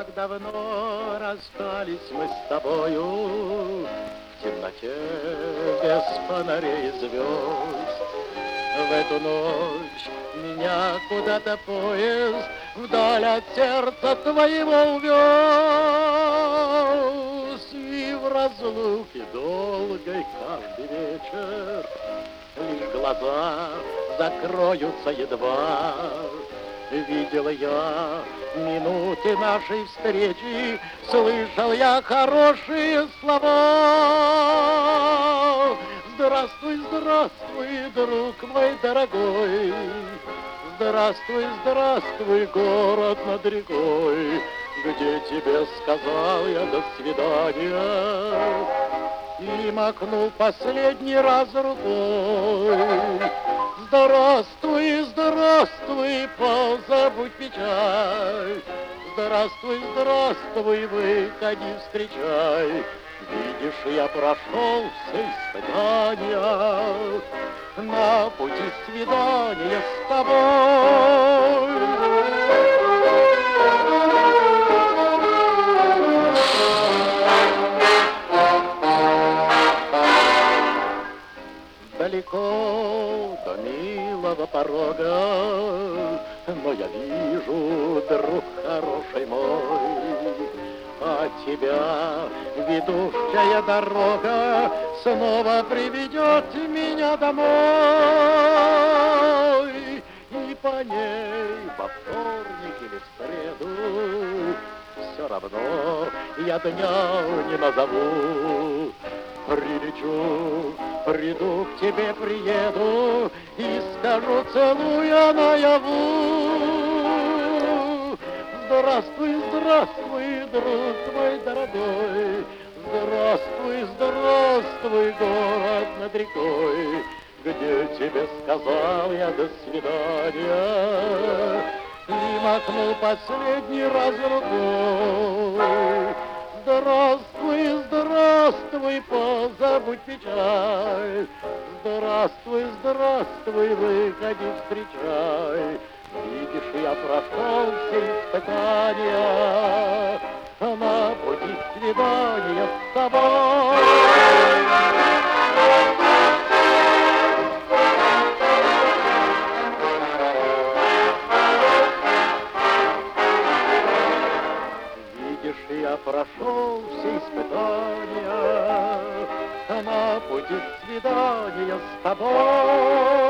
Как давно расстались мы с тобою в темноте без фонарей и звезд. В эту ночь меня куда-то поезд вдаль от сердца твоего увез. И в разлуке долгой каждый вечер лишь глаза закроются едва. Видел я минуты нашей встречи, слышал я хорошие слова. Здравствуй, здравствуй, друг мой дорогой, здравствуй, здравствуй, город над рекой, где тебе сказал я до свидания и махнул последний раз рукой. Здравствуй, здравствуй, позабудь печаль, здравствуй, здравствуй, выходи, встречай. Видишь, я прошел все испытания на пути свидания с тобой. Далеко до милого порога, но я вижу, друг хороший мой, а тебя ведущая дорога снова приведет меня домой. И по ней во вторник или в среду все равно я дня не назову. Прилечу, приду к тебе, приеду и скажу, целуя наяву. Здравствуй, здравствуй, друг мой дорогой, здравствуй, здравствуй, город над рекой, где тебе сказал я до свидания и махнул последний раз рукой. Здравствуй, здравствуй, позабудь печаль, здравствуй, здравствуй, выходи, встречай. Видишь, я прошел все испытания на пути свидания с тобой. Я прошел все испытания на пути свидания с тобой.